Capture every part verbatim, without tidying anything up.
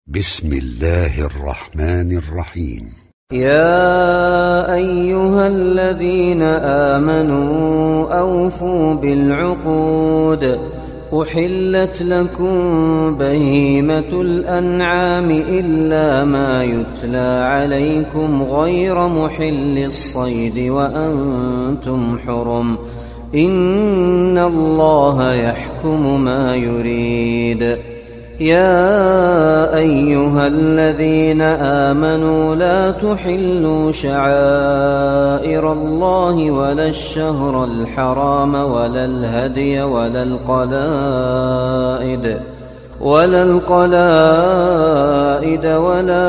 بسم الله الرحمن الرحيم. يا أيها الذين آمنوا أوفوا بالعقود أحلت لكم بهيمة الأنعام إلا ما يتلى عليكم غير محل الصيد وأنتم حرم إن الله يحكم ما يريد. يا أيها الذين آمنوا لا تحلوا شعائر الله ولا الشهر الحرام ولا الهدي ولا القلائد ولا القلائد ولا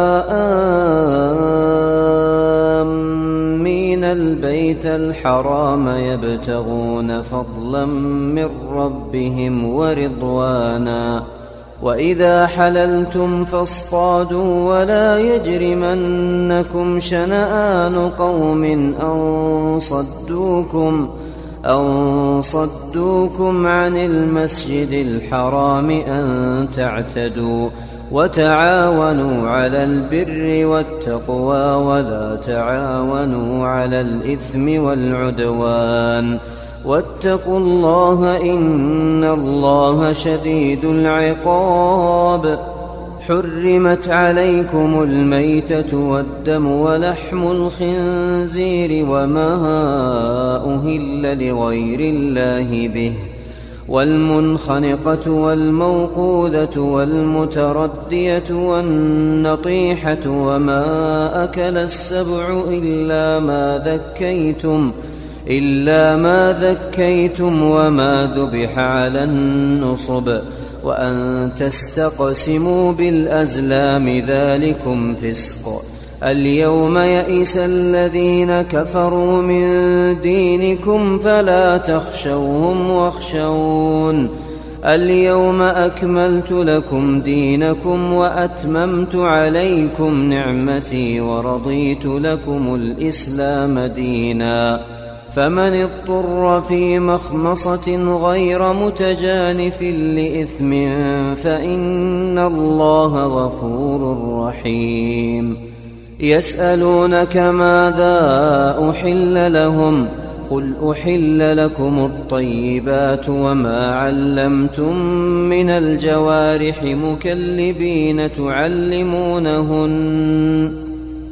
آمين البيت الحرام يبتغون فضلا من ربهم ورضوانا وإذا حللتم فاصطادوا ولا يجرمنكم شنآن قوم أن صدوكم أن صدوكم عن المسجد الحرام أن تعتدوا وتعاونوا على البر والتقوى ولا تعاونوا على الإثم والعدوان واتقوا الله إن الله شديد العقاب. حرمت عليكم الميتة والدم ولحم الخنزير وما أهل لغير الله به والمنخنقة والموقوذة والمتردية والنطيحة وما أكل السبع إلا ما ذكيتم إلا ما ذكيتم وما ذبح على النصب وأن تستقسموا بالأزلام ذلكم فسق. اليوم يئس الذين كفروا من دينكم فلا تخشوهم واخشون اليوم أكملت لكم دينكم وأتممت عليكم نعمتي ورضيت لكم الإسلام دينا فمن اضطر في مخمصة غير متجانف لإثم فإن الله غفور رحيم. يسألونك ماذا أحل لهم قل أحل لكم الطيبات وما علمتم من الجوارح مكلبين تعلمونهن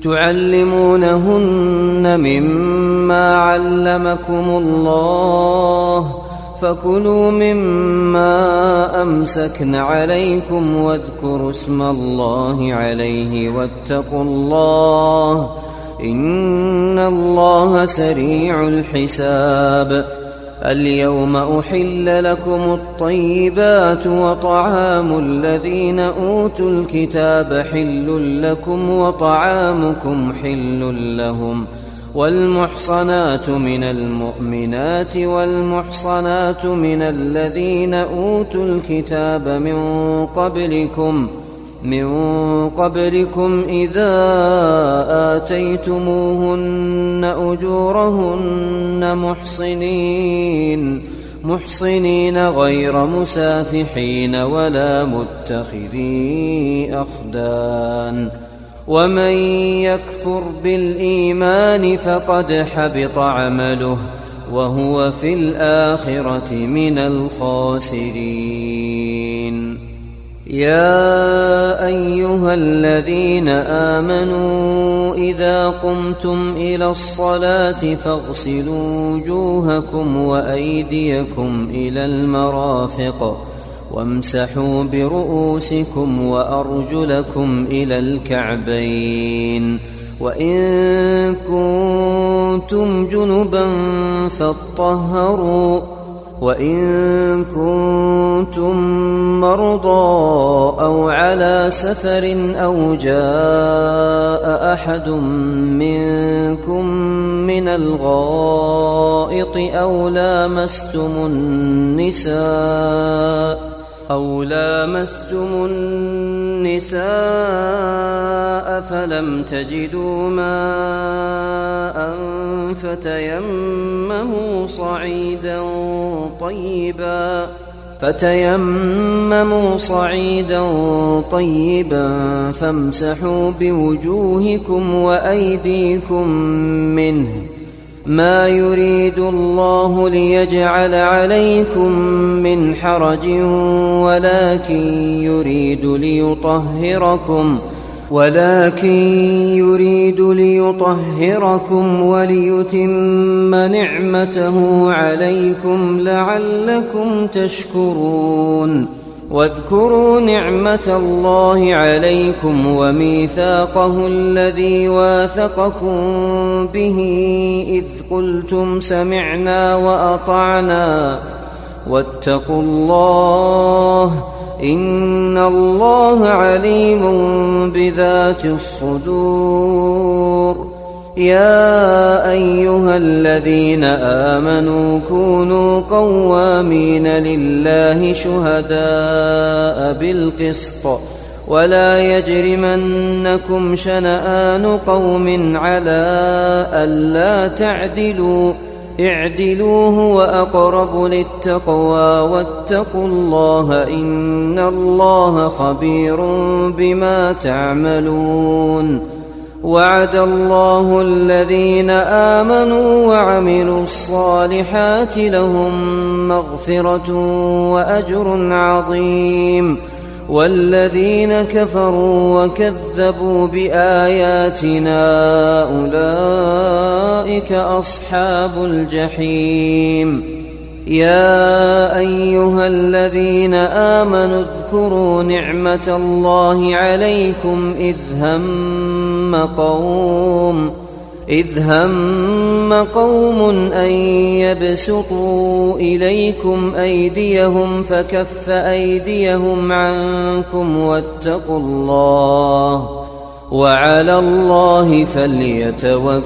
تعلمونهن مما علمكم الله فكلوا مما أمسكن عليكم واذكروا اسم الله عليه واتقوا الله إن الله سريع الحساب. اليوم أحل لكم الطيبات وطعام الذين أوتوا الكتاب حل لكم وطعامكم حل لهم والمحصنات من المؤمنات والمحصنات من الذين أوتوا الكتاب من قبلكم من قبلكم إذا آتيتموهن أجورهن محصنين محصنين غير مسافحين ولا متخذي أخدان ومن يكفر بالإيمان فقد حبط عمله وهو في الآخرة من الخاسرين. يا أيها الذين آمنوا إذا قمتم إلى الصلاة فاغسلوا وجوهكم وأيديكم إلى المرافق وامسحوا برؤوسكم وأرجلكم إلى الكعبين وإن كنتم جنبا فاطهروا وإن كنتم مرضى أو على سفر أو جاء أحد منكم من الغائط أو لامستم النساء أو لامستم النساء فلم تجدوا ماء فتيمموا صعيدا طيبا فتيمموا صعيدا طيبا فامسحوا بوجوهكم وأيديكم منه، ما يريد الله ليجعل عليكم من حرج ولكن يريد ليطهركم ولكن يريد ليطهركم وليتم نعمته عليكم لعلكم تشكرون. واذكروا نعمة الله عليكم وميثاقه الذي واثقكم به إذ قلتم سمعنا وأطعنا واتقوا الله إن الله عليم بذات الصدور. يا أيها الذين آمنوا كونوا قوامين لله شهداء بالقسط ولا يجرمنكم شنآن قوم على ألا تعدلوا اعدلوا هو أقرب للتقوى واتقوا الله إن الله خبير بما تعملون. وعد الله الذين آمنوا وعملوا الصالحات لهم مغفرة وأجر عظيم، والذين كفروا وكذبوا بآياتنا أولئك أصحاب الجحيم. يا أيها الذين آمنوا اذكروا نعمة الله عليكم إذ هم قوم إذ هم قوم أن يبسطوا إليكم أيديهم فكف أيديهم عنكم واتقوا الله وعلى الله فليتوكل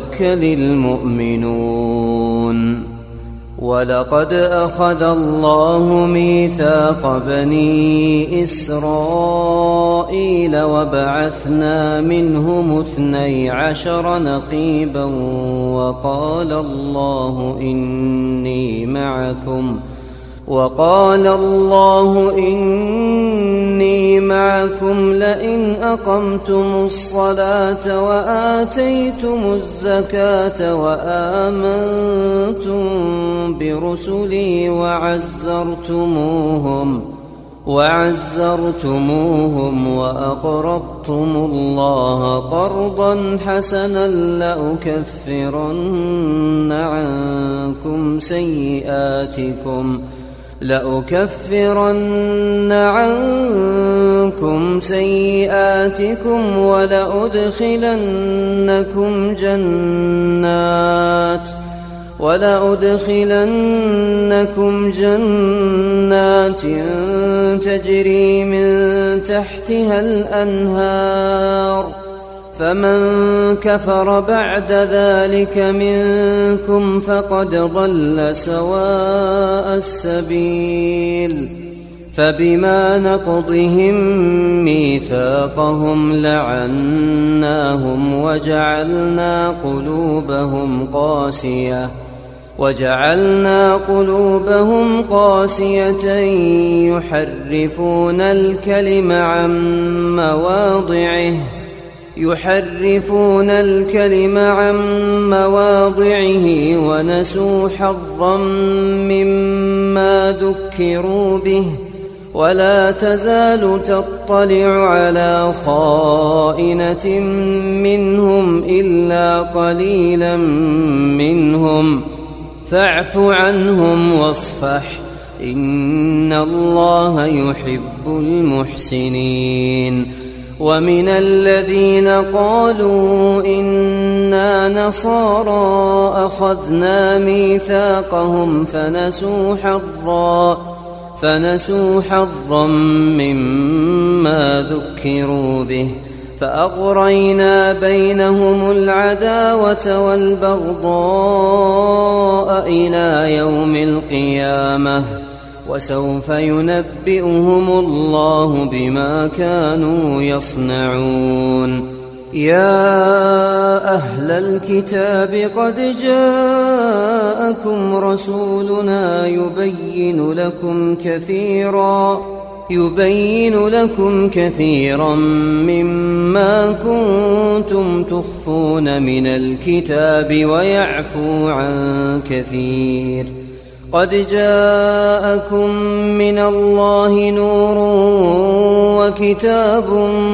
المؤمنون. ولقد أخذ الله ميثاق بني إسرائيل وبعثنا منهم اثني عشر نقيبا وقال الله إني معكم وقال الله إني معكم لئن أقمتم الصلاة وآتيتم الزكاة وآمنتم برسلي وعزرتموهم وعزرتموهم وأقرضتم الله قرضا حسنا لأكفرن عنكم سيئاتكم لأكفرن عنكم سيئاتكم ولأدخلنكم جنات ولأدخلنكم جنات تجري من تحتها الأنهار فمن كفر بعد ذلك منكم فقد ضل سواء السبيل. فبما نقضهم ميثاقهم لعناهم وجعلنا قلوبهم قاسية وجعلنا قلوبهم قاسية يحرفون الكلم عن مواضعه يحرفون الكلم عن مواضعه ونسوا حظا مما ذكروا به ولا تزال تطلع على خائنة منهم إلا قليلا منهم فاعف عنهم واصفح إن الله يحب المحسنين. ومن الذين قالوا إنا نصارى أخذنا ميثاقهم فنسوا حظا فنسوا حظا مما ذكروا به فأغرينا بينهم العداوة والبغضاء إلى يوم القيامة وسوف ينبئهم الله بما كانوا يصنعون. يا أهل الكتاب قد جاءكم رسولنا يبين لكم كثيرا يبين لكم كثيرا مما كنتم تخفون من الكتاب ويعفو عن كثير. قد جاءكم من الله نور وكتاب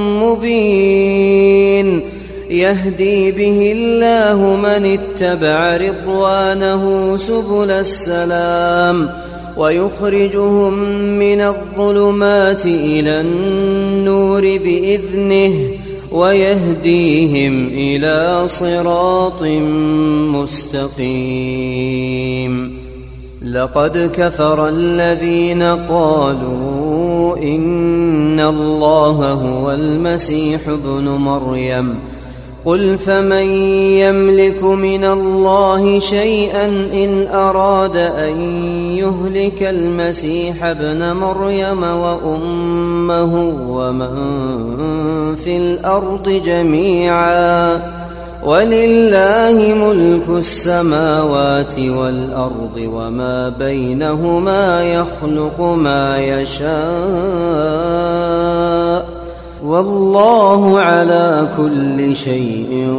مبين يهدي به الله من اتبع رضوانه سبل السلام ويخرجهم من الظلمات إلى النور بإذنه ويهديهم إلى صراط مستقيم. لقد كفر الذين قالوا إن الله هو المسيح ابن مريم قل فمن يملك من الله شيئا إن أراد أن يهلك المسيح ابن مريم وأمه ومن في الأرض جميعا ولله ملك السماوات والأرض وما بينهما يخلق ما يشاء والله على كل شيء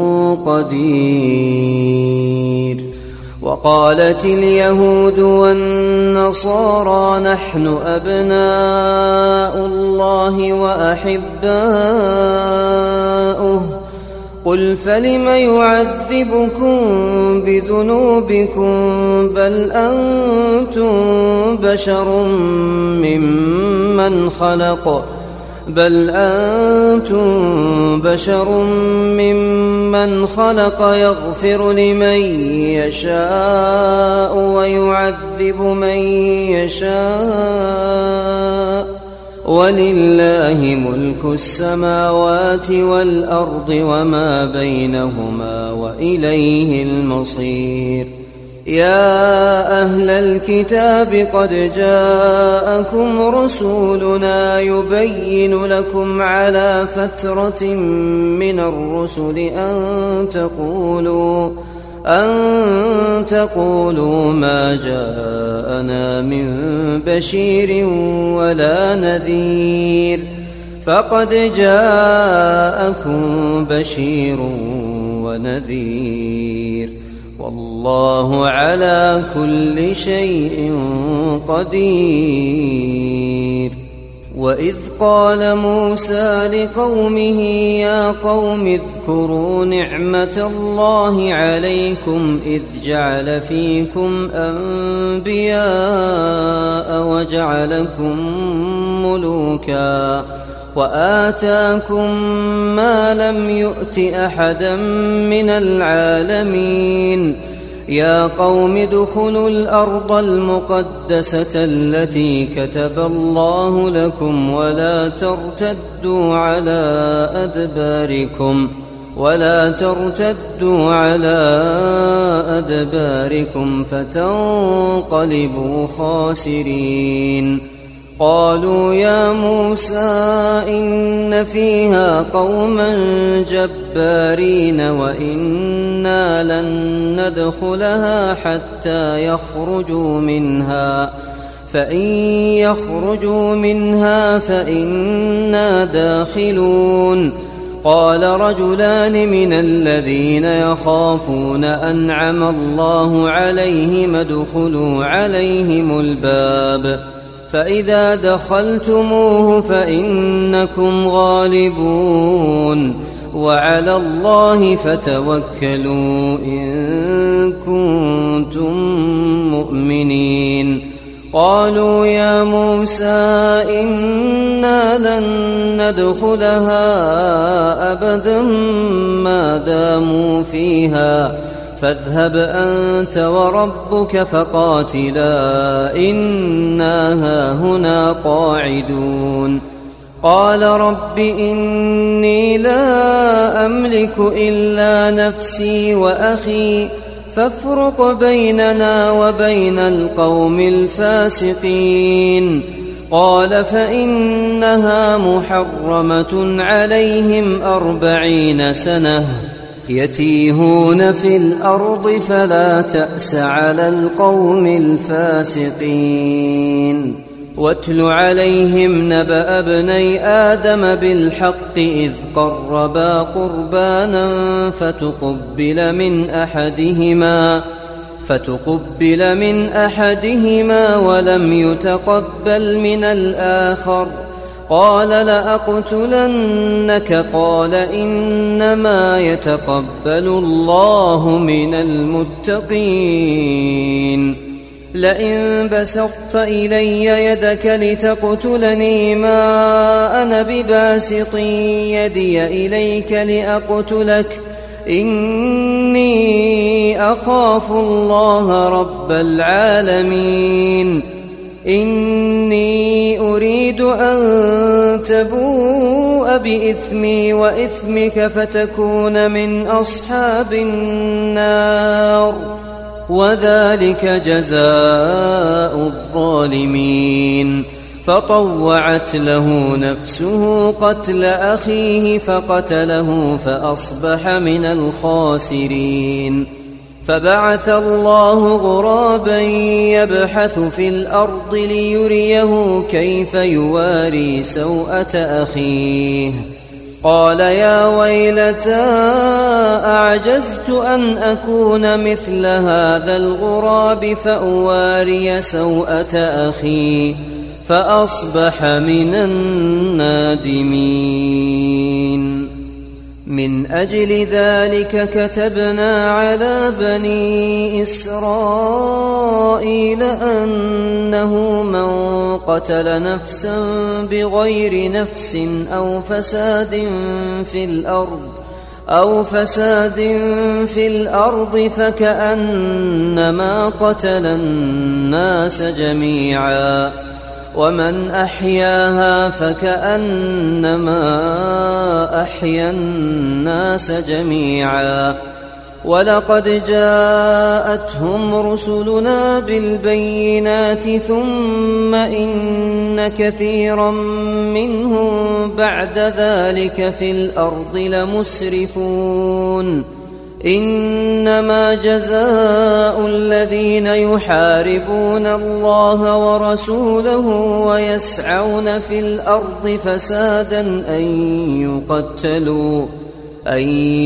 قدير. وقالت اليهود والنصارى نحن أبناء الله وأحباؤه قل فلم يعذبكم بذنوبكم بل أنتم بشر ممن خلق بل أنتم بشر ممن خلق يغفر لمن يشاء ويعذب من يشاء ولله ملك السماوات والأرض وما بينهما وإليه المصير. يا أهل الكتاب قد جاءكم رسولنا يبين لكم على فترة من الرسل أن تقولوا أن تقولوا ما جاءنا من بشير ولا نذير فقد جاءكم بشير ونذير والله على كل شيء قدير. وإذ قال موسى لقومه يا قوم اذكروا نعمة الله عليكم إذ جعل فيكم أنبياء وجعلكم ملوكا وآتاكم ما لم يؤت أحدا من العالمين. يا قوم ادخلوا الأرض المقدسة التي كتب الله لكم ولا ترتدوا على أدباركم ولا ترتدوا على أدباركم فتنقلبوا خاسرين. قالوا يا موسى إن فيها قوما جبارين وإنا لن ندخلها حتى يخرجوا منها فإن يخرجوا منها فإنا داخلون. قال رجلان من الذين يخافون أنعم الله عليهم ادخلوا عليهم الباب فإذا دخلتموه فإنكم غالبون وعلى الله فتوكلوا إن كنتم مؤمنين. قالوا يا موسى إنا لن ندخلها أبدا ما داموا فيها فاذهب أنت وربك فقاتلا إنا هاهنا قاعدون. قال رب إني لا أملك إلا نفسي وأخي فافرق بيننا وبين القوم الفاسقين. قال فإنها محرمة عليهم أربعين سنة يتيهون في الأرض فلا تأس على القوم الفاسقين. واتل عليهم نبأ ابني آدم بالحق إذ قربا قربانا فتقبل من أحدهما فتقبل من أحدهما ولم يتقبل من الآخر قال لأقتلنك قال إنما يتقبل الله من المتقين. لئن بسطت إلي يدك لتقتلني ما أنا بباسط يدي إليك لأقتلك إني أخاف الله رب العالمين. إني أريد أن تبوء بإثمي وإثمك فتكون من أصحاب النار وذلك جزاء الظالمين. فطوعت له نفسه قتل أخيه فقتله فأصبح من الخاسرين. فبعث الله غرابا يبحث في الأرض ليريه كيف يواري سوءة أخيه قال يا ويلتى أعجزت أن أكون مثل هذا الغراب فأواري سوءة أخي فأصبح من النادمين. من أجل ذلك كتبنا على بني إسرائيل أنه من قتل نفسا بغير نفس أو فساد في الأرض أو فساد في الأرض فكأنما قتل الناس جميعا ومن أحياها فكأنما أحيا الناس جميعا. ولقد جاءتهم رسلنا بالبينات ثم إن كثيرا منهم بعد ذلك في الأرض لمسرفون. إنما جزاء الذين يحاربون الله ورسوله ويسعون في الأرض فسادا أن يقتلوا أن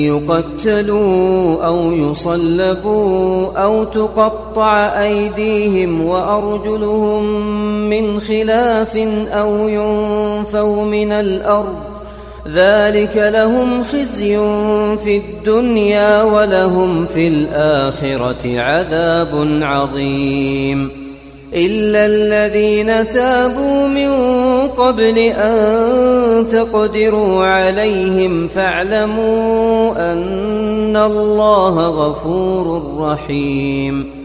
يقتلوا أو يصلبوا أو تقطع أيديهم وأرجلهم من خلاف أو ينفوا من الأرض ذلك لهم خزي في الدنيا ولهم في الآخرة عذاب عظيم. إلا الذين تابوا من قبل أن تقدروا عليهم فاعلموا أن الله غفور رحيم.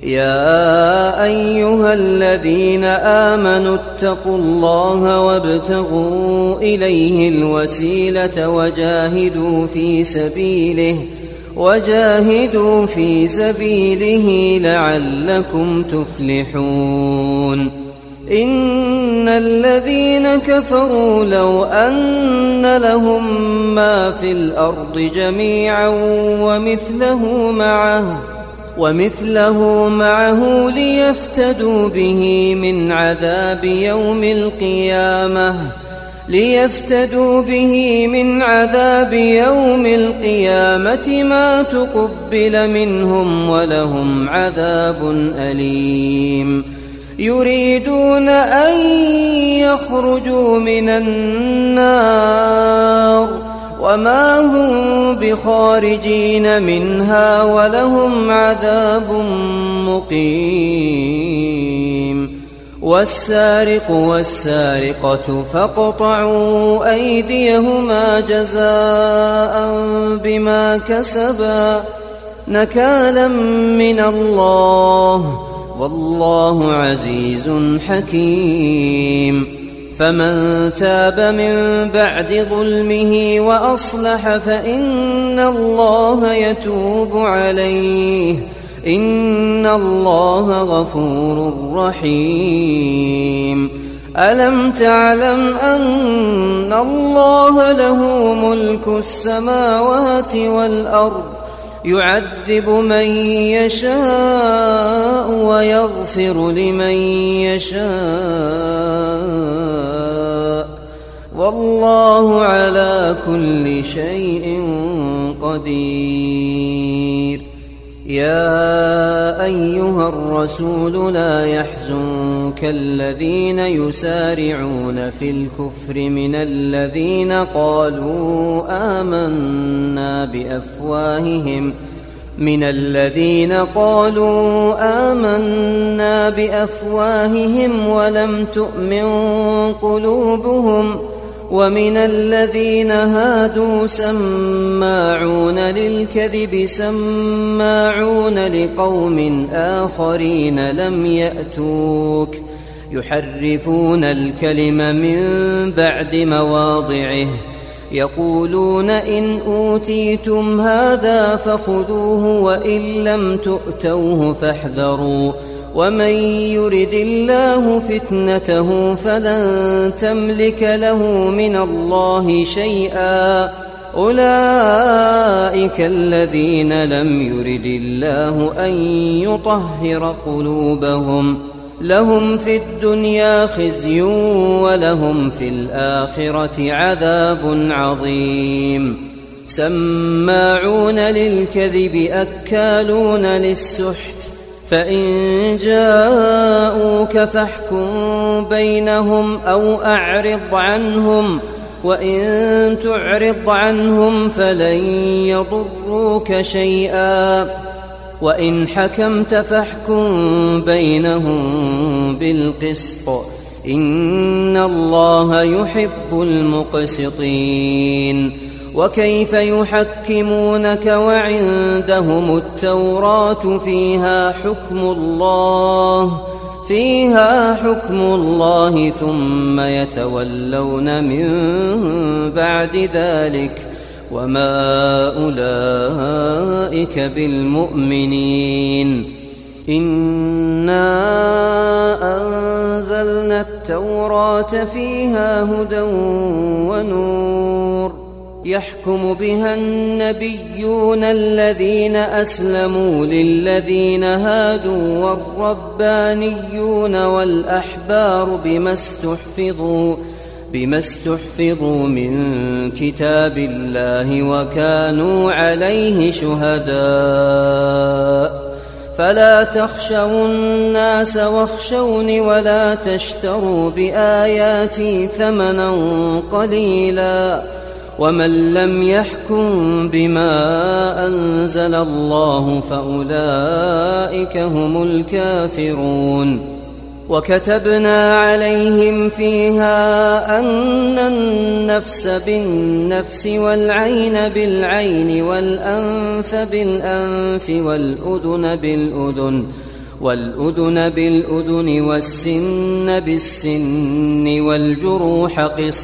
يا أيها الذين آمنوا اتقوا الله وابتغوا إليه الوسيلة وجاهدوا في سبيله وجاهدوا في سبيله لعلكم تفلحون. إن الذين كفروا لو أن لهم ما في الأرض جميعا ومثله معه ومثله معه ليفتدوا به من عذاب يوم القيامة ليفتدوا به من عذاب يوم القيامة ما تقبل منهم ولهم عذاب أليم. يريدون أن يخرجوا من النار وما هم بخارجين منها ولهم عذاب مقيم. والسارق والسارقة فاقطعوا أيديهما جزاء بما كسبا نكالا من الله والله عزيز حكيم. فمن تاب من بعد ظلمه وأصلح فإن الله يتوب عليه إن الله غفور رحيم. ألم تعلم أن الله له ملك السماوات والأرض يعذب من يشاء ويغفر لمن يشاء والله على كل شيء قدير. يا أيها الرسول لا يحزنك الذين يسارعون في الكفر من الذين قالوا آمنا بأفواههم من الذين قالوا آمنا بأفواههم ولم تؤمن قلوبهم ومن الذين هادوا سماعون للكذب سماعون لقوم آخرين لم يأتوك يحرفون الكلم من بعد مواضعه يقولون إن أوتيتم هذا فخذوه وإن لم تؤتوه فاحذروا ومن يرد الله فتنته فلن تملك له من الله شيئا أولئك الذين لم يرد الله أن يطهر قلوبهم لهم في الدنيا خزي ولهم في الآخرة عذاب عظيم. سماعون للكذب أكالون للسحت فإن جاءوك فاحكم بينهم أو أعرض عنهم وإن تعرض عنهم فلن يضروك شيئا وإن حكمت فاحكم بينهم بالقسط إن الله يحب المقسطين. وكيف يحكمونك وعندهم التوراة فيها حكم الله فيها حكم الله ثم يتولون من بعد ذلك وما أولئك بالمؤمنين. إنا أنزلنا التوراة فيها هدى ونور يحكم بها النبيون الذين أسلموا للذين هادوا والربانيون والأحبار بما استحفظوا بما استحفظوا من كتاب الله وكانوا عليه شهداء فلا تخشوا الناس واخشوني ولا تشتروا بآياتي ثمنا قليلا ومن لم يحكم بما أنزل الله فأولئك هم الكافرون. وكتبنا عليهم فيها أن النفس بالنفس والعين بالعين والأنف بالأنف والأذن بالأذن والأذن بالأذن والسن بالسن والجروح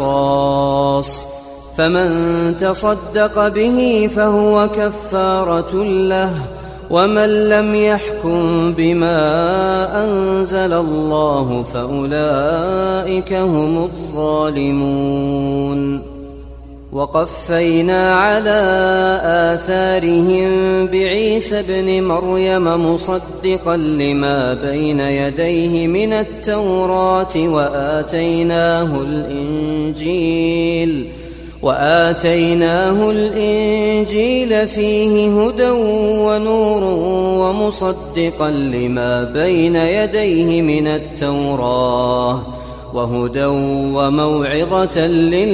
قصاص فمن تصدق به فهو كفارة له ومن لم يحكم بما أنزل الله فأولئك هم الظالمون. وقفينا على آثارهم بعيسى ابن مريم مصدقا لما بين يديه من التوراة وآتيناه الإنجيل وآتيناه الإنجيل فيه هدى ونور ومصدقا لما بين يديه من التوراة وهدى وموعظة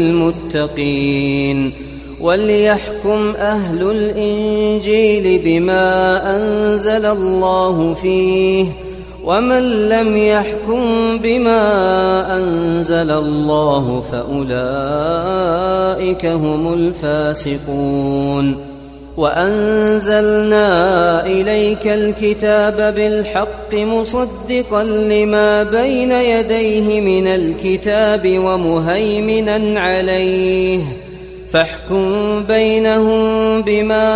للمتقين. وليحكم أهل الإنجيل بما أنزل الله فيه ومن لم يحكم بما أنزل الله فأولئك هم الفاسقون. وأنزلنا إليك الكتاب بالحق مصدقا لما بين يديه من الكتاب ومهيمنا عليه فاحكم بينهم بما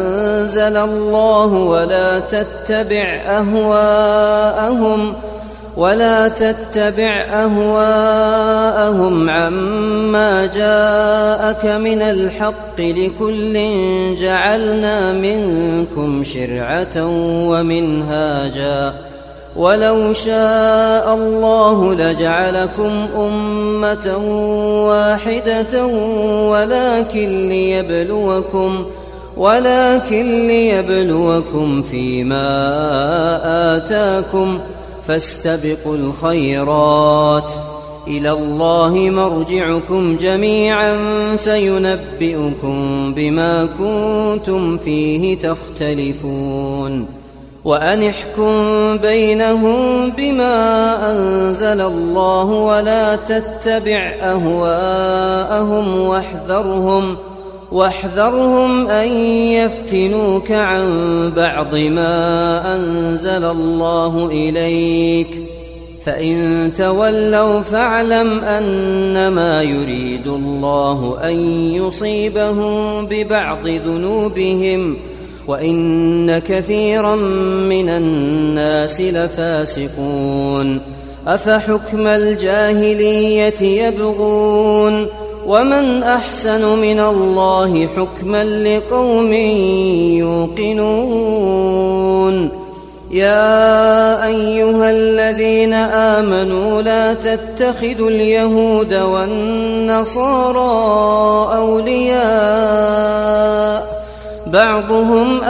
أنزل الله ولا تتبع أهواءهم ولا تتبع أهواءهم عما جاءك من الحق، لكل جعلنا منكم شرعة ومنهاجا، ولو شاء الله لجعلكم أمة واحدة ولكن ليبلوكم ولكن ليبلوكم فيما آتاكم، فاستبقوا الخيرات، إلى الله مرجعكم جميعا فينبئكم بما كنتم فيه تختلفون. وأن احكم بينهم بما أنزل الله ولا تتبع أهواءهم واحذرهم واحذرهم أن يفتنوك عن بعض ما أنزل الله إليك، فإن تولوا فاعلم أنما يريد الله أن يصيبهم ببعض ذنوبهم، وإن كثيرا من الناس لفاسقون. أفحكم الجاهلية يبغون ومن أحسن من الله حكما لقوم يوقنون. يا أيها الذين آمنوا لا تتخذوا اليهود والنصارى أولياء، بعضهم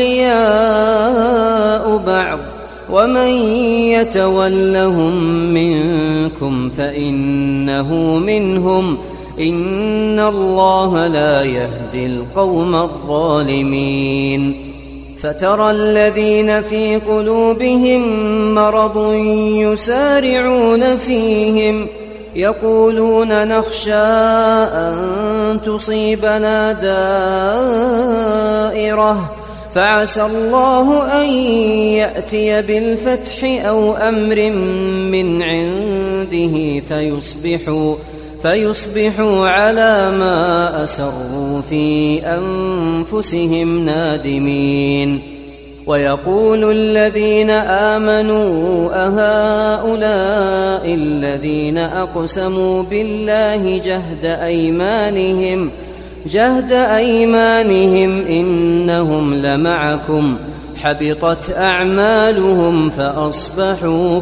أولياء بعض، ومن يتولهم منكم فإنه منهم، إن الله لا يهدي القوم الظالمين. فترى الذين في قلوبهم مرض يسارعون فيهم يقولون نخشى أن تصيبنا دائرة، فعسى الله أن يأتي بالفتح أو أمر من عنده فيصبحوا فيصبحوا على ما أسروا في أنفسهم نادمين. ويقول الذين آمنوا أهؤلاء الذين أقسموا بالله جهد أيمانهم جهد أيمانهم إنهم لمعكم، حبطت أعمالهم فأصبحوا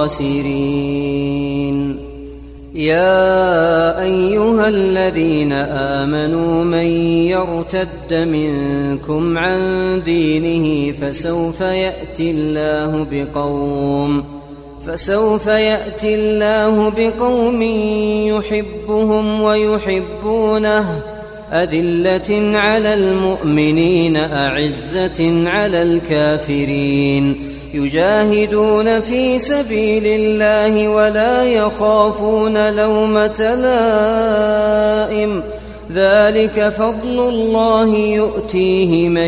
خاسرين. يا أيها الذين آمنوا من يرتد منكم عن دينه فسوف يأتي الله بقوم فسوف يأتي الله بقوم يحبهم ويحبونه، أذلة على المؤمنين أعزة على الكافرين، يجاهدون في سبيل الله ولا يخافون لومة لائم، ذلك فضل الله يؤتيه من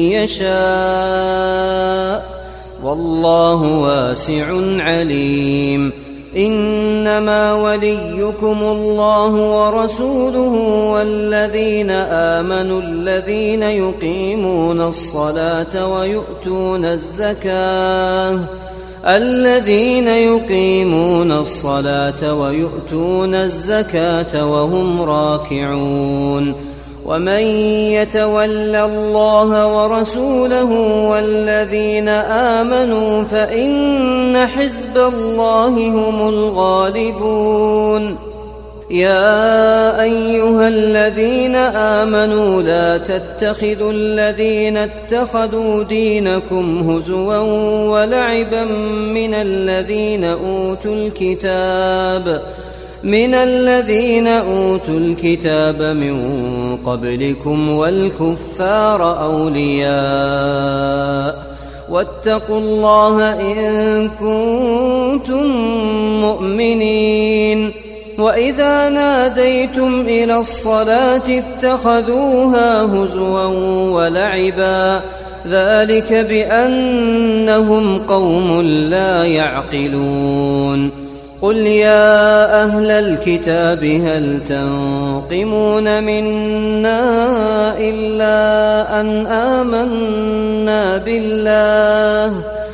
يشاء، والله واسع عليم. إنما وليكم الله ورسوله والذين آمنوا الذين يقيمون الصلاة ويؤتون الزكاة الذين يقيمون الصلاة ويؤتون الزكاة وهم راكعون. ومن يتول الله ورسوله والذين آمنوا فإن حزب الله هم الغالبون. يا أيها الذين آمنوا لا تتخذوا الذين اتخذوا دينكم هزوا ولعبا من الذين أوتوا الكتاب من الذين أوتوا الكتاب من قبلكم والكفار أولياء، واتقوا الله إن كنتم مؤمنين. وإذا ناديتم إلى الصلاة اتخذوها هزوا ولعبا، ذلك بأنهم قوم لا يعقلون. قل يا أهل الكتاب هل تنقمون منا إلا أن آمنا بالله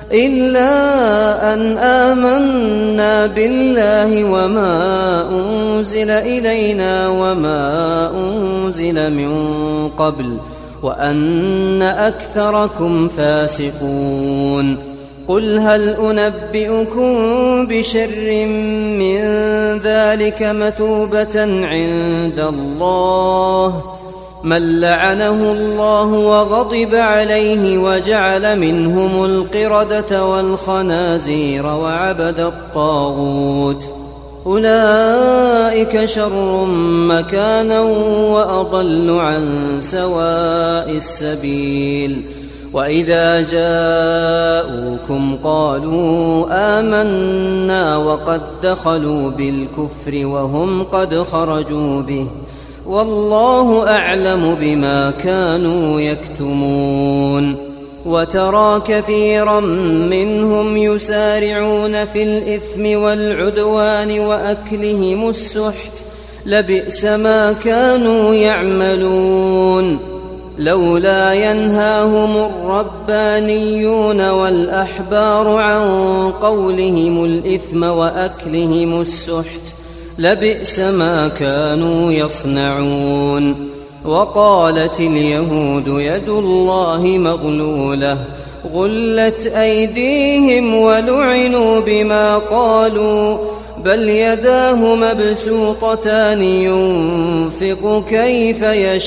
إلا أن آمنا بالله وما أنزل إلينا وما أنزل من قبل وأن أكثركم فاسقون. قل هل أنبئكم بشر من ذلك مثوبة عند الله من لعنه الله وغضب عليه وجعل منهم القردة والخنازير وعبد الطاغوت أولئك شر مكانا وأضل عن سواء السبيل. وإذا جاءوكم قالوا آمنا وقد دخلوا بالكفر وهم قد خرجوا به والله أعلم بما كانوا يكتمون. وترى كثيرا منهم يسارعون في الإثم والعدوان وأكلهم السحت لبئس ما كانوا يعملون. لولا ينهاهم الربانيون والأحبار عن قولهم الإثم وأكلهم السحت لبئس ما كانوا يصنعون. وقالت اليهود يد الله مغلولة غلت أيديهم ولعنوا بما قالوا بل يداه مبسوطتان ينفق كيف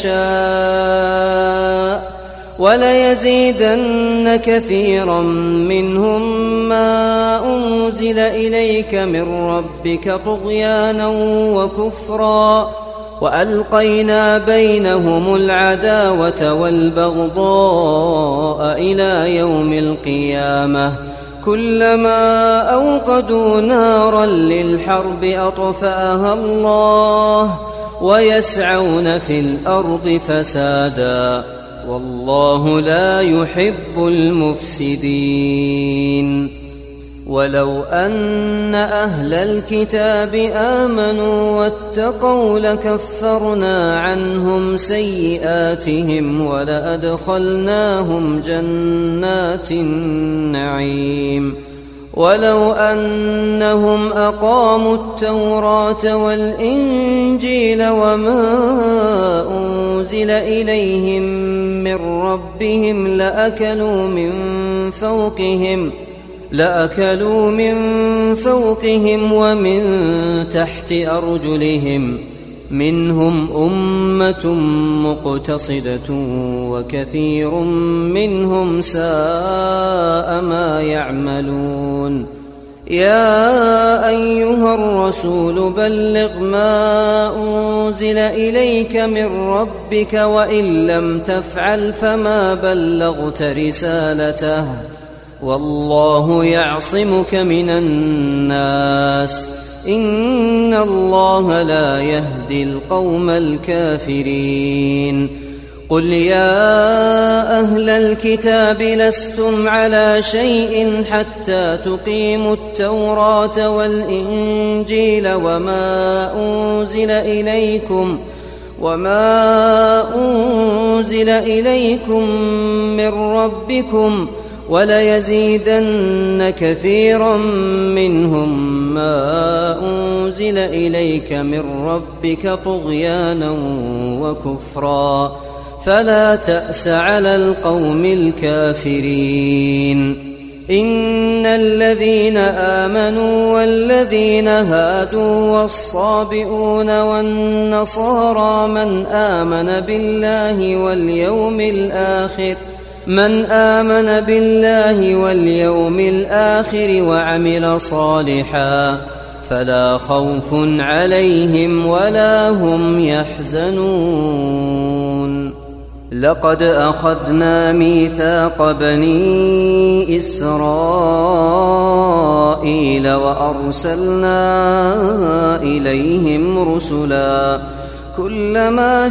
يشاء وليزيدن كثيرا منهم ما أنزل إليك من ربك طغيانا وكفرا وألقينا بينهم العداوة والبغضاء إلى يوم القيامة كلما أوقدوا نارا للحرب أطفأها الله ويسعون في الأرض فسادا والله لا يحب المفسدين. ولو أن أهل الكتاب آمنوا واتقوا لكفرنا عنهم سيئاتهم ولأدخلناهم جنات النعيم. ولو أنهم أقاموا التوراة والإنجيل وما أنزل إليهم من ربهم لأكلوا من فوقهم لأكلوا من فوقهم ومن تحت أرجلهم منهم أمة مقتصدة وكثير منهم ساء ما يعملون. يا أيها الرسول بلغ ما أنزل إليك من ربك وإن لم تفعل فما بلغت رسالته والله يعصمك من الناس إن الله لا يهدي القوم الكافرين. قل يا أهل الكتاب لستم على شيء حتى تقيموا التوراة والإنجيل وما أنزل إليكم وما أنزل إليكم من ربكم وليزيدن كثيرا منهم ما أنزل إليك من ربك طغيانا وكفرا فلا تأس على القوم الكافرين. إن الذين آمنوا والذين هادوا والصابئون والنصارى من آمن بالله واليوم الآخر من آمن بالله واليوم الآخر وعمل صالحا فلا خوف عليهم ولا هم يحزنون. لقد أخذنا ميثاق بني إسرائيل وأرسلنا إليهم رسلا كلما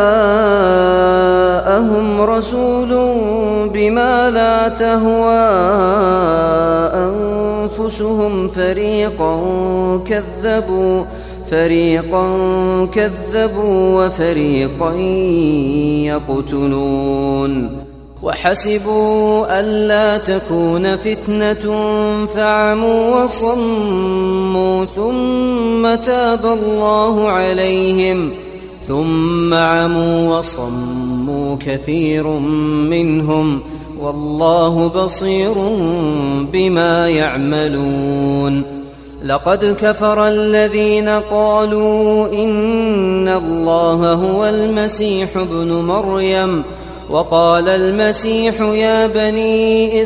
جاءهم رسول بما لا تهوى أنفسهم فريقا كذبوا فريقا كذبوا وفريقا يقتلون. وحسبوا ألا تكون فتنة فعموا وصموا ثم تاب الله عليهم ثم عموا وصموا كثير منهم والله بصير بما يعملون. لقد كفر الذين قالوا إن الله هو المسيح ابن مريم وقال المسيح يا بني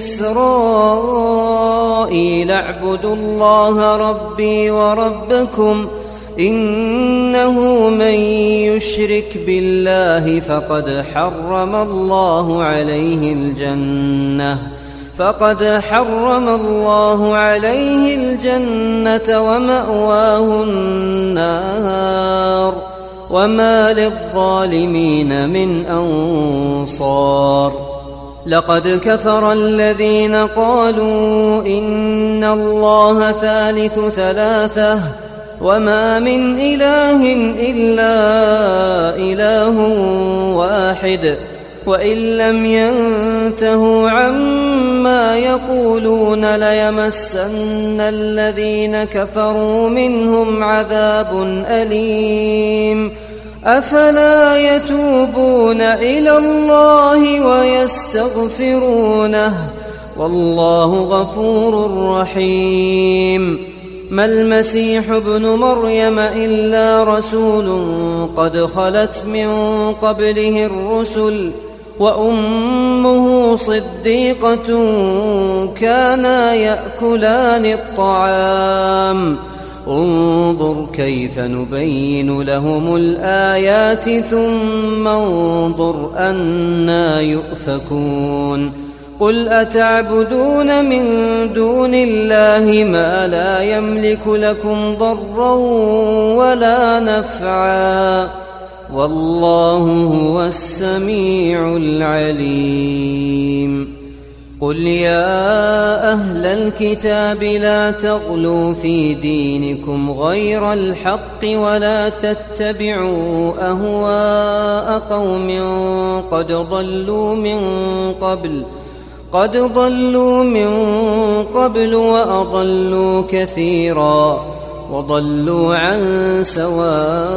إسرائيل اعبدوا الله ربي وربكم إنه من يشرك بالله فقد حرم الله عليه الجنة فقد حرم الله عليه الجنة ومأواه النار وما للظالمين من أنصار. لقد كفر الذين قالوا إن الله ثالث ثلاثة وما من إله إلا إله واحد وإن لم ينتهوا عما يقولون ليمسن الذين كفروا منهم عذاب أليم. أفلا يتوبون إلى الله ويستغفرونه والله غفور رحيم. ما المسيح ابن مريم إلا رسول قد خلت من قبله الرسل وأمه صديقة كانا يأكلان الطعام انظر كيف نبين لهم الآيات ثم انظر أنا يؤفكون. قل أتعبدون من دون الله ما لا يملك لكم ضرا ولا نفعا والله هو السميع العليم. قل يا أهل الكتاب لا تغلوا في دينكم غير الحق ولا تتبعوا أهواء قوم قد ضلوا من قبل قد ضلوا من قبل وأضلوا كثيرا وضلوا عن سواء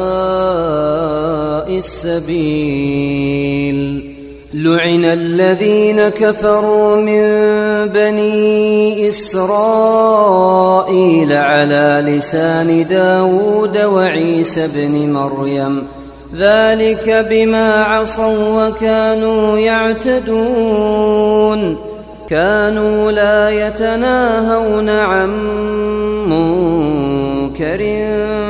السبيل. لعن الذين كفروا من بني إسرائيل على لسان داود وعيسى بن مريم ذلك بما عصوا وكانوا يعتدون. كانوا لا يتناهون عن منكر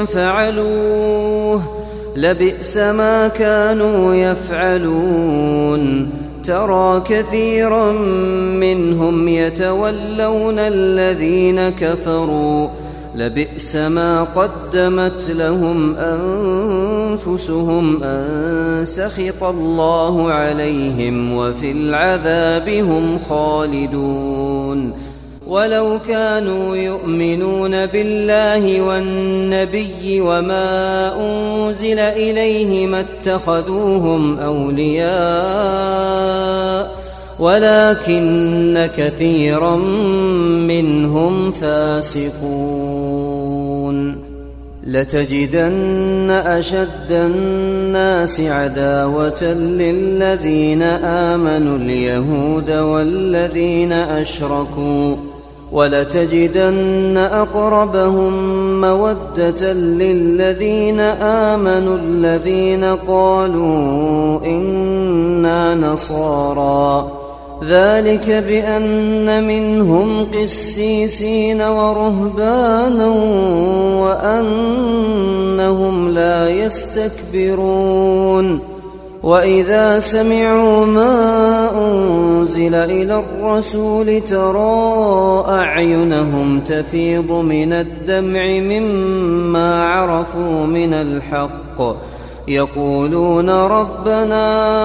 فعلوه لبئس ما كانوا يفعلون. ترى كثيرا منهم يتولون الذين كفروا لبئس ما قدمت لهم أنفسهم أن سخط الله عليهم وفي العذاب هم خالدون. ولو كانوا يؤمنون بالله والنبي وما أنزل إليه ما اتخذوهم أولياء ولكن كثيرا منهم فاسقون. لتجدن أشد الناس عداوة للذين آمنوا اليهود والذين أشركوا ولتجدن أقربهم مودة للذين آمنوا الذين قالوا إنا نصارى ذلك بأن منهم قسيسين ورهبانا وأنهم لا يستكبرون. وإذا سمعوا ما أنزل إلى الرسول ترى أعينهم تفيض من الدمع مما عرفوا من الحق يقولون ربنا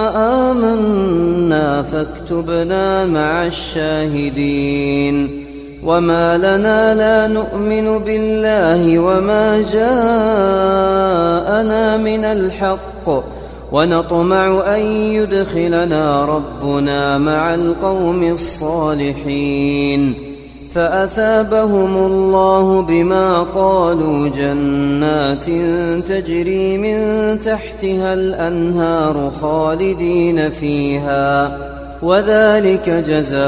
آمنا فاكتبنا مع الشاهدين. وما لنا لا نؤمن بالله وما جاءنا من الحق ونطمع أن يدخلنا ربنا مع القوم الصالحين فأثابهم الله بما قالوا جنات تجري من تحتها الأنهار خالدين فيها وذلك جزاء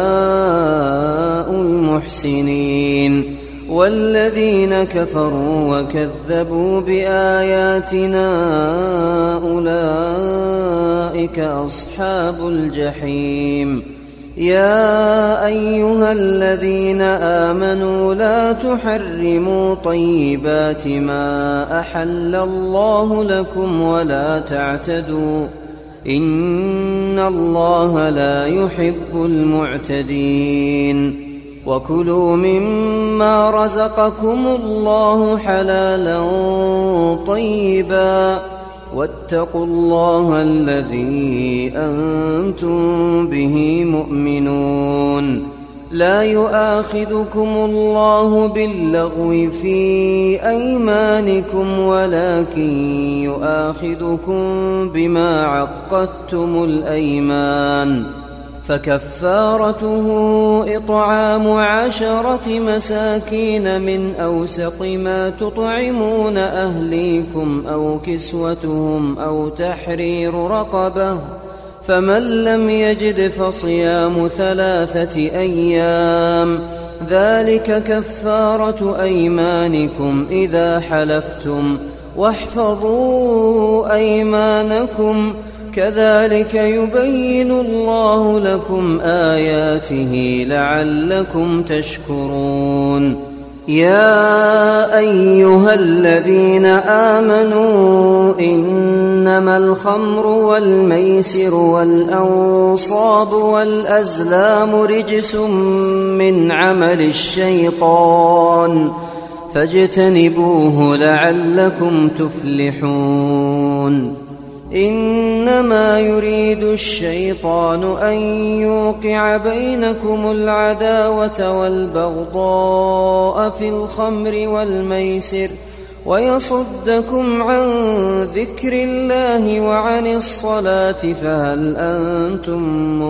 المحسنين والذين كفروا وكذبوا بآياتنا أولئك أصحاب الجحيم يا أيها الذين آمنوا لا تحرموا طيبات ما أحل الله لكم ولا تعتدوا إن الله لا يحب المعتدين وكلوا مما رزقكم الله حلالا طيبا واتقوا الله الذي أنتم به مؤمنون لا يؤاخذكم الله باللغو في أيمانكم ولكن يؤاخذكم بما عقدتم الأيمان فكفارته إطعام عشرة مساكين من أوسط ما تطعمون أهليكم أو كسوتهم أو تحرير رقبة فمن لم يجد فصيام ثلاثة أيام ذلك كفارة أيمانكم إذا حلفتم واحفظوا أيمانكم كذلك يبين الله لكم آياته لعلكم تشكرون يا أيها الذين آمنوا إنما الخمر والميسر والأنصاب والأزلام رجس من عمل الشيطان فاجتنبوه لعلكم تفلحون إنما يريد الشيطان أن يوقع بينكم العداوة والبغضاء في الخمر والميسر ويصدكم عن ذكر الله وعن الصلاة فهل أنتم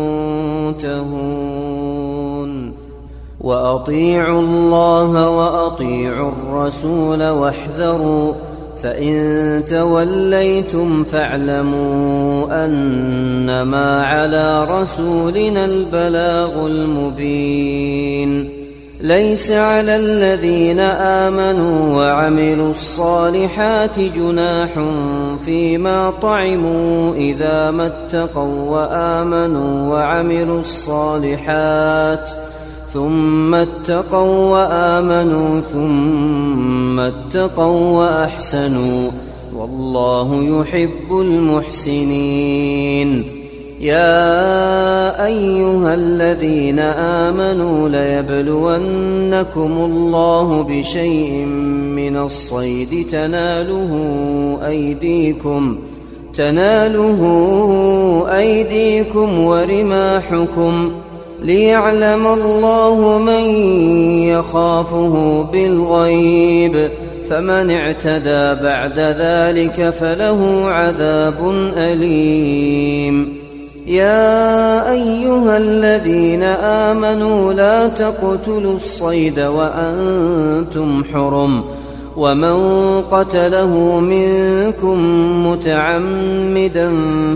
منتهون وأطيعوا الله وأطيعوا الرسول واحذروا فإن توليتم فاعلموا أنما على رسولنا البلاغ المبين ليس على الذين آمنوا وعملوا الصالحات جناح فيما طعموا إذا ما اتقوا وآمنوا وعملوا الصالحات ثم اتقوا وآمنوا ثم اتقوا وأحسنوا والله يحب المحسنين يا أيها الذين آمنوا ليبلونكم الله بشيء من الصيد تناله أيديكم تناله أيديكم ورماحكم ليعلم الله من يخافه بالغيب فمن اعتدى بعد ذلك فله عذاب أليم يا أيها الذين آمنوا لا تقتلوا الصيد وأنتم حرم ومن قتله منكم متعمدا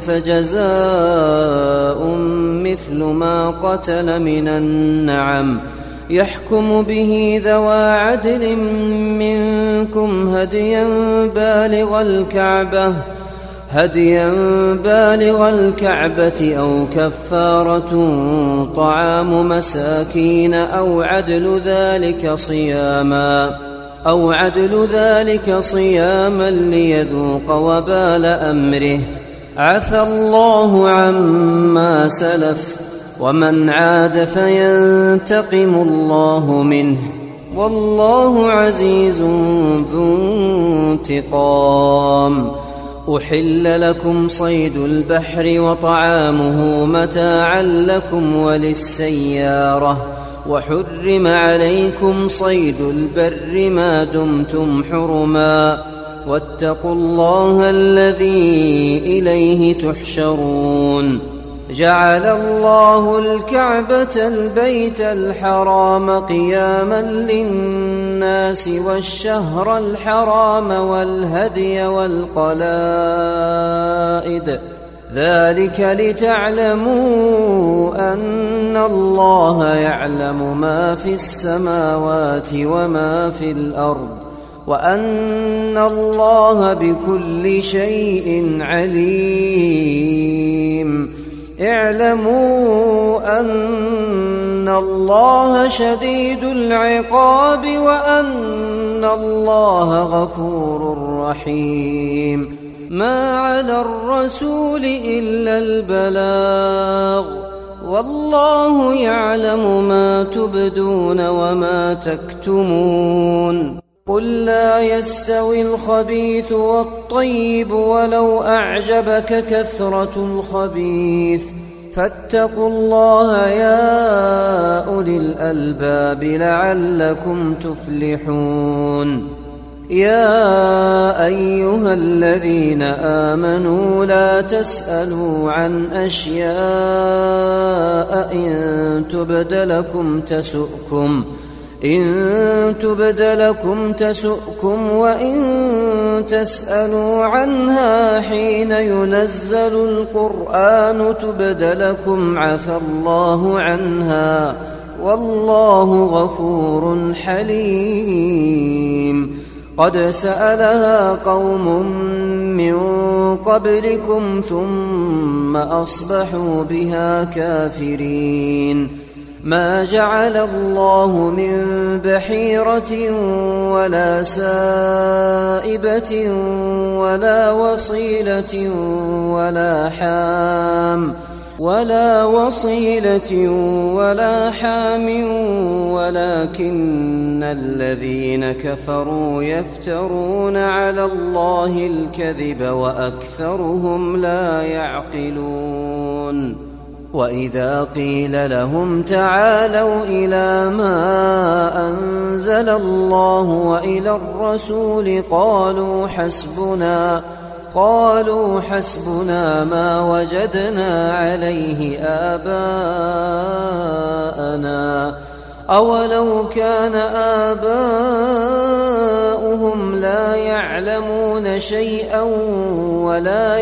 فجزاء مثل ما قتل من النعم يحكم به ذوى عدل منكم هديا بالغ الكعبة هديا بالغ الكعبة أو كفارة طعام مساكين أو عدل ذلك صياما أو عدل ذلك صياما ليذوق وبال أمره عفى الله عما سلف ومن عاد فينتقم الله منه والله عزيز ذو انتقام أحل لكم صيد البحر وطعامه متاعا لكم وللسيارة وحرم عليكم صيد البر ما دمتم حرما واتقوا الله الذي إليه تحشرون. جعل الله الكعبة البيت الحرام قياما للناس والشهر الحرام والهدي والقلائد، ذلك لتعلموا أن الله يعلم ما في السماوات وما في الأرض، وأن الله بكل شيء عليم. اعلموا أن الله شديد العقاب وأن الله غفور رحيم. ما على الرسول إلا البلاغ، والله يعلم ما تبدون وما تكتمون. قل لا يستوي الخبيث والطيب ولو أعجبك كثرة الخبيث، فاتقوا الله يا أولي الألباب لعلكم تفلحون. يا أيها الذين آمنوا لا تسألوا عن أشياء إن تبد لكم تسؤكم إن تبد لكم تسؤكم وإن تسألوا عنها حين ينزل القرآن تبد لكم عفى الله عنها، والله غفور حليم. قد سألها قوم من قبلكم ثم أصبحوا بها كافرين. ما جعل الله من بحيرة ولا سائبة ولا وصيلة ولا حام ولا وصيلة ولا حام ولكن الذين كفروا يفترون على الله الكذب وأكثرهم لا يعقلون. وإذا قيل لهم تعالوا إلى ما أنزل الله وإلى الرسول قالوا حسبنا قالوا حسبنا ما وجدنا عليه آباءنا أولو كان آباؤهم لا يعلمون شيئا ولا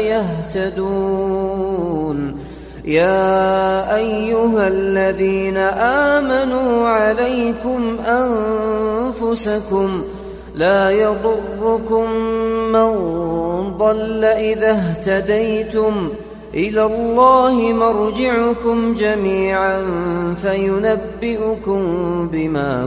يهتدون. يا أيها الذين آمنوا عليكم أنفسكم لا يضركم من ضل إذا اهتديتم إلى الله مرجعكم جميعا فينبئكم بما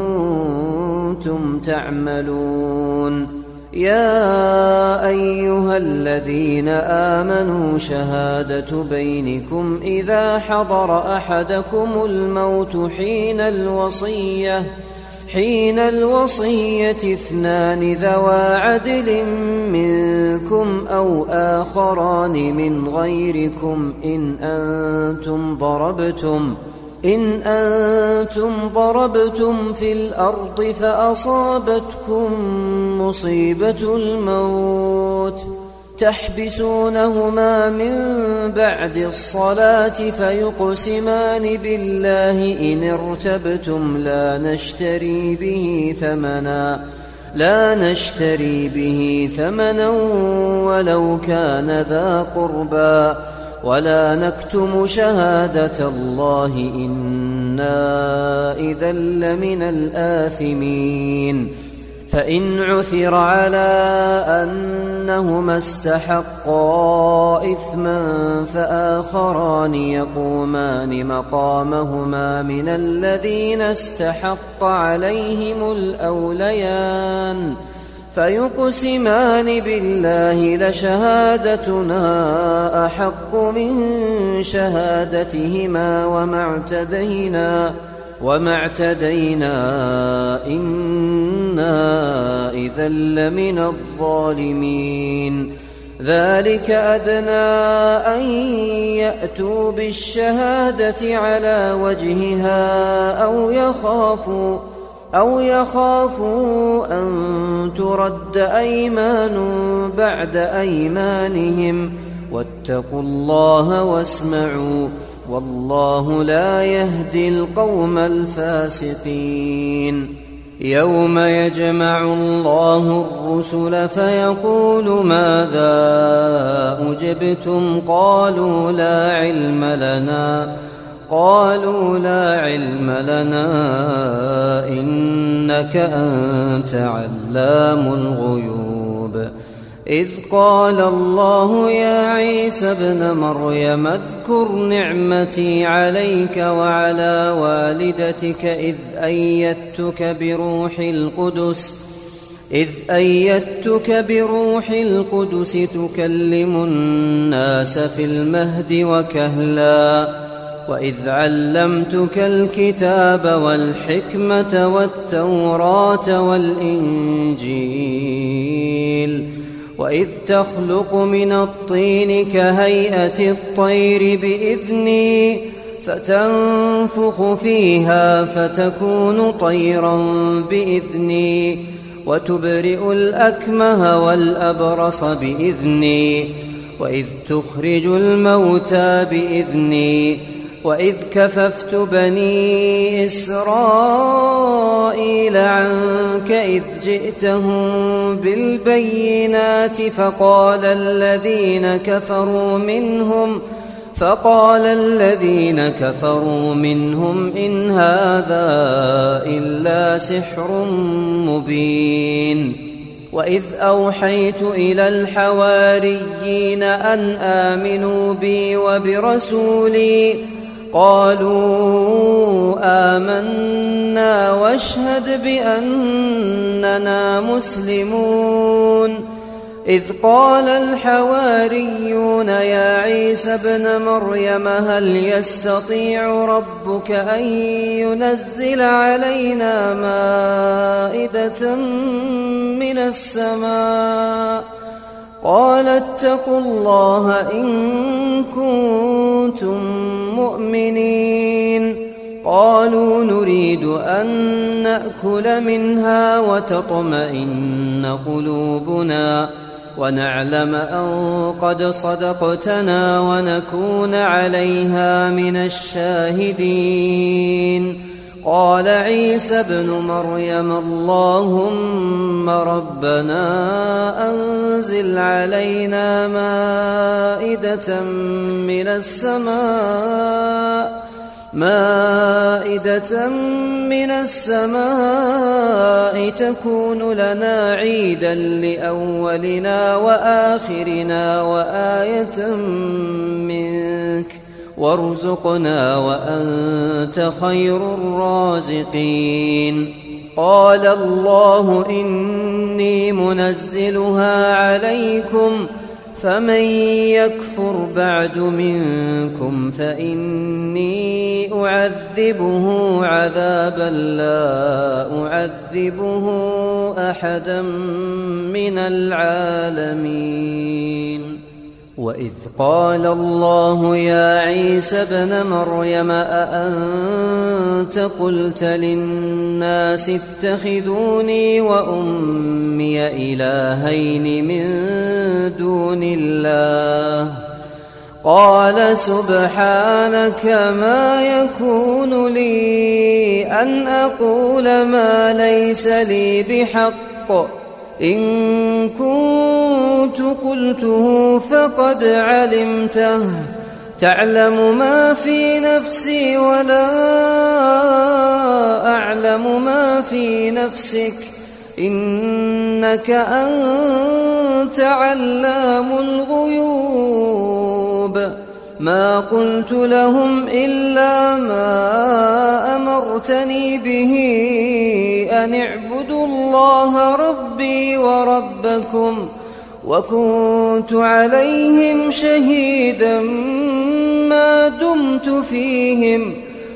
كنتم تعملون. يا أيها الذين آمنوا شهادة بينكم إذا حضر أحدكم الموت حين الوصية حين الوصية اثنان ذوى عدل منكم أو آخران من غيركم إن أنتم ضربتم إن أنتم ضربتم في الأرض فأصابتكم مصيبة الموت تحبسونهما من بعد الصلاة فيقسمان بالله إن ارتبتم لا نشتري به ثمنا لا نشتري به ثمنا ولو كان ذا قربى ولا نكتم شهادة الله إنا إذا لمن الآثمين. فإن عثر على أنهما استحقا إثما فآخران يقومان مقامهما من الذين استحق عليهم الأوليان فيقسمان بالله لشهادتنا أحق من شهادتهما وما اعتدينا وما اعتدينا إنا إذا لمن الظالمين. ذلك أدنى أن يأتوا بالشهادة على وجهها أو يخافوا أو يخافوا أن ترد أيمان بعد أيمانهم واتقوا الله واسمعوا والله لا يهدي القوم الفاسقين. يوم يجمع الله الرسل فيقول ماذا أجبتم قالوا لا علم لنا قالوا لا علم لنا إنك أنت علام الغيوب. إذ قال الله يا عيسى ابن مريم اذكر نعمتي عليك وعلى والدتك إذ أيدتك بروح القدس إذ أيدتك بروح القدس تكلم الناس في المهد وكهلا وإذ علمتك الكتاب والحكمة والتوراة والإنجيل وإذ تخلق من الطين كهيئة الطير بإذني فتنفخ فيها فتكون طيرا بإذني وتبرئ الأكمه والأبرص بإذني وإذ تخرج الموتى بإذني وإذ كففت بني إسرائيل عنك إذ جئتهم بالبينات فقال الذين كفروا منهم فقال الذين كفروا منهم إن هذا إلا سحر مبين. وإذ أوحيت إلى الحواريين أن آمنوا بي وبرسولي قالوا آمنا واشهد بأننا مسلمون. إذ قال الحواريون يا عيسى ابن مريم هل يستطيع ربك أن ينزل علينا مائدة من السماء قال اتقوا الله إن كنتم مؤمنين. قالوا نريد أن نأكل منها وتطمئن قلوبنا ونعلم أن قد صدقتنا ونكون عليها من الشاهدين. قال عيسى ابن مريم اللهم ربنا أنزل علينا مائدة من السماء مائدة من السماء تكون لنا عيدا لأولنا وآخرنا وآية منك وارزقنا وأنت خير الرازقين. قال الله إني منزلها عليكم فمن يكفر بعد منكم فإني أعذبه عذابا لا أعذبه أحدا من العالمين. وإذ قال الله يا عيسى ابن مريم أأنت قلت للناس اتخذوني وأمي إلهين من دون الله قال سبحانك ما يكون لي أن أقول ما ليس لي بحق إن كنت قلته فقد علمته تعلم ما في نفسي ولا أعلم ما في نفسك إنك أنت علام الغيوب. ما قلت لهم إلا ما أمرتني به أن اعبدوا الله ربي وربكم وكنت عليهم شهيدا ما دمت فيهم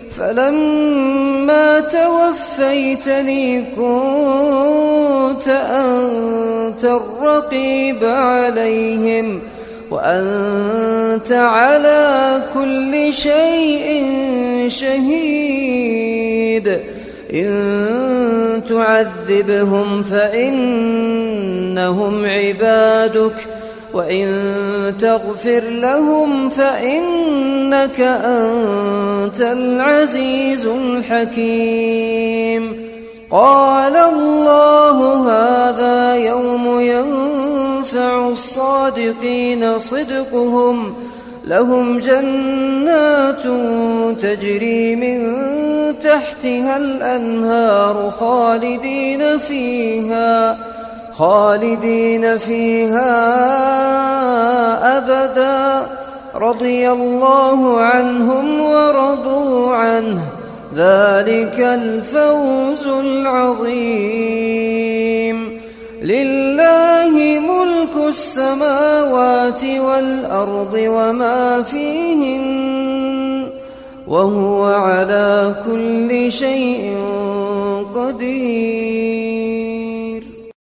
فلما توفيتني كنت أنت الرقيب عليهم وأنت على كل شيء شهيد. إن تعذبهم فإنهم عبادك وإن تغفر لهم فإنك أنت العزيز الحكيم. قال الله هذا يوم ينفع الصادقين صدقهم لهم جنات تجري من تحتها الأنهار خالدين فيها خالدين فيها أبدا رضي الله عنهم ورضوا عنه ذلك الفوز العظيم. لله ملك السماوات والأرض وما فيهن وهو على كل شيء قدير.